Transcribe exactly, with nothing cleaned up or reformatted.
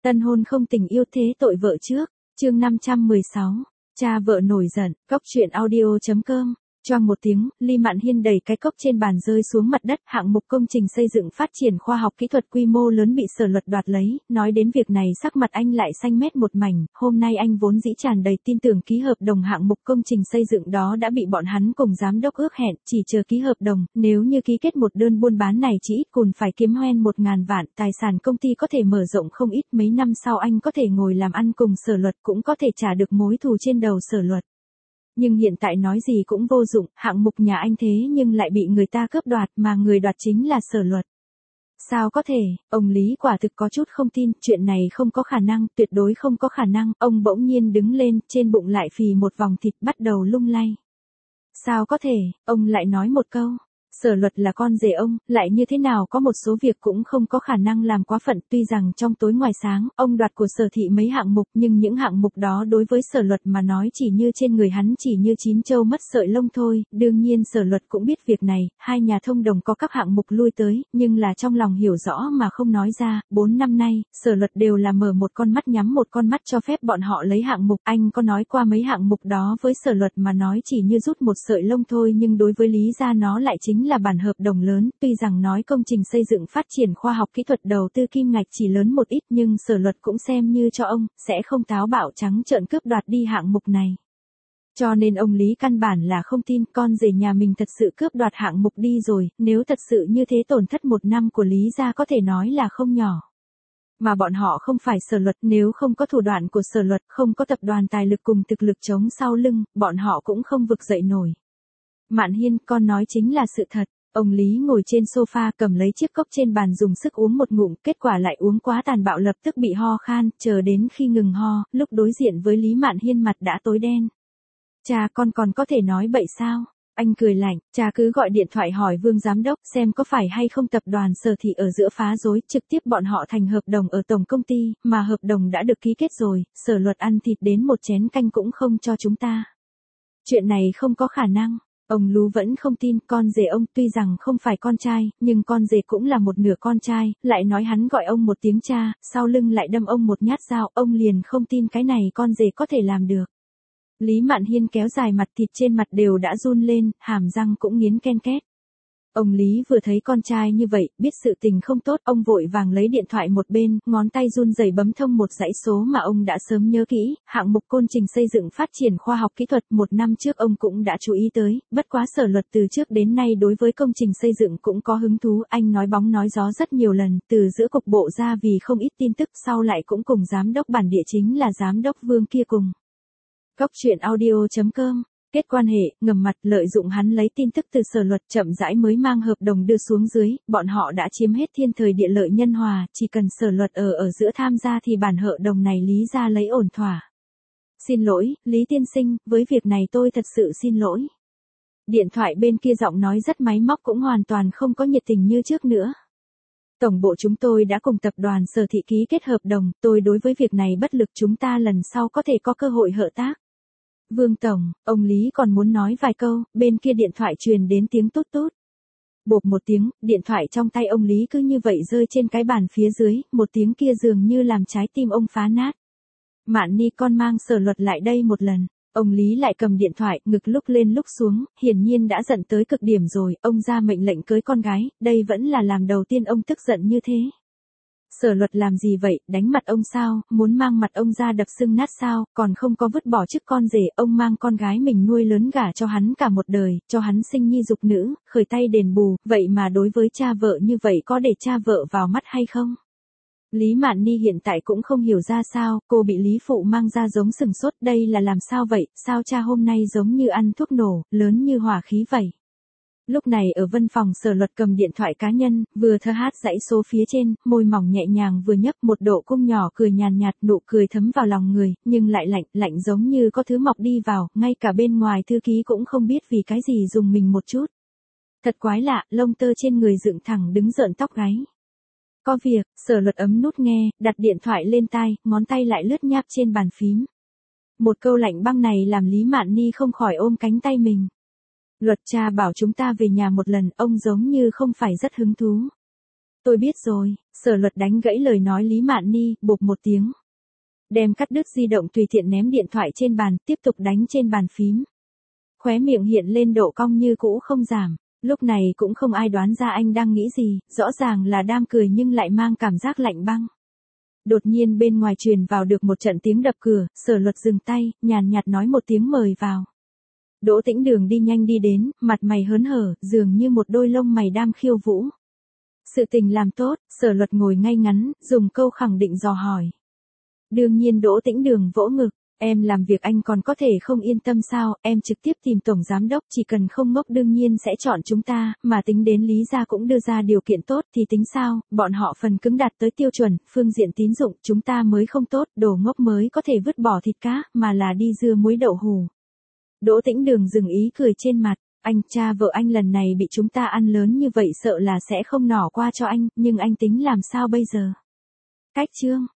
Tân hôn không tình yêu thế tội vợ trước, chương năm trăm mười sáu, cha vợ nổi giận, cốc truyện audio chấm com. Choang một tiếng, Lý Mạn Hiên đẩy cái cốc trên bàn rơi xuống mặt đất. Hạng mục công trình xây dựng phát triển khoa học kỹ thuật quy mô lớn bị Sở Luật đoạt lấy. Nói đến việc này sắc mặt anh lại xanh mét một mảnh. Hôm nay anh vốn dĩ tràn đầy tin tưởng ký hợp đồng hạng mục công trình xây dựng đó đã bị bọn hắn cùng giám đốc ước hẹn, chỉ chờ ký hợp đồng. Nếu như ký kết một đơn buôn bán này chỉ ít cùn phải kiếm hoen một ngàn vạn, tài sản công ty có thể mở rộng không ít. Mấy năm sau anh có thể ngồi làm ăn cùng Sở Luật, cũng có thể trả được mối thù trên đầu Sở Luật. Nhưng hiện tại nói gì cũng vô dụng, hạng mục nhà anh thế nhưng lại bị người ta cướp đoạt, mà người đoạt chính là Sở Luật. Sao có thể, ông Lý quả thực có chút không tin, chuyện này không có khả năng, tuyệt đối không có khả năng. Ông bỗng nhiên đứng lên, trên bụng lại phì một vòng thịt, bắt đầu lung lay. Sao có thể, ông lại nói một câu. Sở Luật là con rể ông, lại như thế nào có một số việc cũng không có khả năng làm quá phận. Tuy rằng trong tối ngoài sáng, ông đoạt của Sở thị mấy hạng mục, nhưng những hạng mục đó đối với Sở Luật mà nói chỉ như trên người hắn chỉ như chín châu mất sợi lông thôi. Đương nhiên Sở Luật cũng biết việc này, hai nhà thông đồng có các hạng mục lui tới, nhưng là trong lòng hiểu rõ mà không nói ra. Bốn năm nay, Sở Luật đều là mở một con mắt nhắm một con mắt cho phép bọn họ lấy hạng mục. Anh có nói qua mấy hạng mục đó với Sở Luật mà nói chỉ như rút một sợi lông thôi, nhưng đối với Lý gia nó lại chính là bản hợp đồng lớn. Tuy rằng nói công trình xây dựng phát triển khoa học kỹ thuật đầu tư kim ngạch chỉ lớn một ít, nhưng Sở Luật cũng xem như cho ông, sẽ không táo bạo trắng trợn cướp đoạt đi hạng mục này. Cho nên ông Lý căn bản là không tin con rể nhà mình thật sự cướp đoạt hạng mục đi rồi. Nếu thật sự như thế tổn thất một năm của Lý gia có thể nói là không nhỏ. Mà bọn họ không phải Sở Luật, nếu không có thủ đoạn của Sở Luật, không có tập đoàn tài lực cùng thực lực chống sau lưng, bọn họ cũng không vực dậy nổi. Mạn Hiên, con nói chính là sự thật. Ông Lý ngồi trên sofa cầm lấy chiếc cốc trên bàn dùng sức uống một ngụm, kết quả lại uống quá tàn bạo lập tức bị ho khan, chờ đến khi ngừng ho, lúc đối diện với Lý Mạn Hiên mặt đã tối đen. Cha, con còn có thể nói bậy sao? Anh cười lạnh, cha cứ gọi điện thoại hỏi Vương Giám Đốc xem có phải hay không tập đoàn Sở thị ở giữa phá rối, trực tiếp bọn họ thành hợp đồng ở tổng công ty, mà hợp đồng đã được ký kết rồi, Sở Luật ăn thịt đến một chén canh cũng không cho chúng ta. Chuyện này không có khả năng. Ông Lú vẫn không tin, con rể ông tuy rằng không phải con trai, nhưng con rể cũng là một nửa con trai, lại nói hắn gọi ông một tiếng cha, sau lưng lại đâm ông một nhát dao, ông liền không tin cái này con rể có thể làm được. Lý Mạn Hiên kéo dài mặt, thịt trên mặt đều đã run lên, hàm răng cũng nghiến ken két. Ông Lý vừa thấy con trai như vậy, biết sự tình không tốt, ông vội vàng lấy điện thoại một bên, ngón tay run rẩy bấm thông một dãy số mà ông đã sớm nhớ kỹ, hạng mục công trình xây dựng phát triển khoa học kỹ thuật, một năm trước ông cũng đã chú ý tới, bất quá Sở Luật từ trước đến nay đối với công trình xây dựng cũng có hứng thú, anh nói bóng nói gió rất nhiều lần, từ giữa cục bộ ra vì không ít tin tức, sau lại cũng cùng giám đốc bản địa chính là giám đốc Vương kia cùng. Cốc truyện audio chấm com. Kết quan hệ, ngầm mặt, lợi dụng hắn lấy tin tức từ Sở Luật, chậm rãi mới mang hợp đồng đưa xuống dưới, bọn họ đã chiếm hết thiên thời địa lợi nhân hòa, chỉ cần Sở Luật ở ở giữa tham gia thì bản hợp đồng này Lý gia lấy ổn thỏa. Xin lỗi, Lý tiên sinh, với việc này tôi thật sự xin lỗi. Điện thoại bên kia giọng nói rất máy móc cũng hoàn toàn không có nhiệt tình như trước nữa. Tổng bộ chúng tôi đã cùng tập đoàn Sở thị ký kết hợp đồng, tôi đối với việc này bất lực, chúng ta lần sau có thể có cơ hội hợp tác. Vương Tổng, ông Lý còn muốn nói vài câu, bên kia điện thoại truyền đến tiếng tút tút. Bộp một tiếng, điện thoại trong tay ông Lý cứ như vậy rơi trên cái bàn phía dưới, một tiếng kia dường như làm trái tim ông phá nát. Mạn Ni, con mang Sở Luật lại đây một lần. Ông Lý lại cầm điện thoại, ngực lúc lên lúc xuống, hiển nhiên đã giận tới cực điểm rồi, ông ra mệnh lệnh cưới con gái, đây vẫn là làm đầu tiên ông tức giận như thế. Sở Luật làm gì vậy, đánh mặt ông sao, muốn mang mặt ông ra đập xương nát sao, còn không có vứt bỏ chức con rể, ông mang con gái mình nuôi lớn gả cho hắn cả một đời, cho hắn sinh nhi dục nữ, khởi tay đền bù, vậy mà đối với cha vợ như vậy có để cha vợ vào mắt hay không? Lý Mạn Ni hiện tại cũng không hiểu ra sao, cô bị Lý Phụ mang ra giống sừng sốt, đây là làm sao vậy, sao cha hôm nay giống như ăn thuốc nổ, lớn như hỏa khí vậy. Lúc này ở văn phòng Sở Luật cầm điện thoại cá nhân, vừa thơ hát dãy số phía trên, môi mỏng nhẹ nhàng vừa nhấp một độ cung nhỏ cười nhàn nhạt, nụ cười thấm vào lòng người, nhưng lại lạnh, lạnh giống như có thứ mọc đi vào, ngay cả bên ngoài thư ký cũng không biết vì cái gì dùng mình một chút. Thật quái lạ, lông tơ trên người dựng thẳng đứng rợn tóc gáy. Có việc, Sở Luật ấm nút nghe, đặt điện thoại lên tai, ngón tay lại lướt nháp trên bàn phím. Một câu lạnh băng này làm Lý Mạn Ni không khỏi ôm cánh tay mình. Luật, cha bảo chúng ta về nhà một lần, ông giống như không phải rất hứng thú. Tôi biết rồi, Sở Luật đánh gãy lời nói Lý Mạn Ni, bộp một tiếng. Đem cắt đứt di động tùy tiện ném điện thoại trên bàn, tiếp tục đánh trên bàn phím. Khóe miệng hiện lên độ cong như cũ không giảm. Lúc này cũng không ai đoán ra anh đang nghĩ gì, rõ ràng là đang cười nhưng lại mang cảm giác lạnh băng. Đột nhiên bên ngoài truyền vào được một trận tiếng đập cửa, Sở Luật dừng tay, nhàn nhạt nói một tiếng mời vào. Đỗ Tĩnh Đường đi nhanh đi đến, mặt mày hớn hở, dường như một đôi lông mày đam khiêu vũ. Sự tình làm tốt, Sở Luật ngồi ngay ngắn, dùng câu khẳng định dò hỏi. Đương nhiên Đỗ Tĩnh Đường vỗ ngực, em làm việc anh còn có thể không yên tâm sao, em trực tiếp tìm tổng giám đốc, chỉ cần không ngốc đương nhiên sẽ chọn chúng ta, mà tính đến Lý gia cũng đưa ra điều kiện tốt thì tính sao, bọn họ phần cứng đạt tới tiêu chuẩn, phương diện tín dụng chúng ta mới không tốt, đồ ngốc mới có thể vứt bỏ thịt cá, mà là đi dưa muối đậu hù. Đỗ Tĩnh Đường dừng ý cười trên mặt, anh, cha vợ anh lần này bị chúng ta ăn lớn như vậy sợ là sẽ không nỏ qua cho anh, nhưng anh tính làm sao bây giờ? Cách chương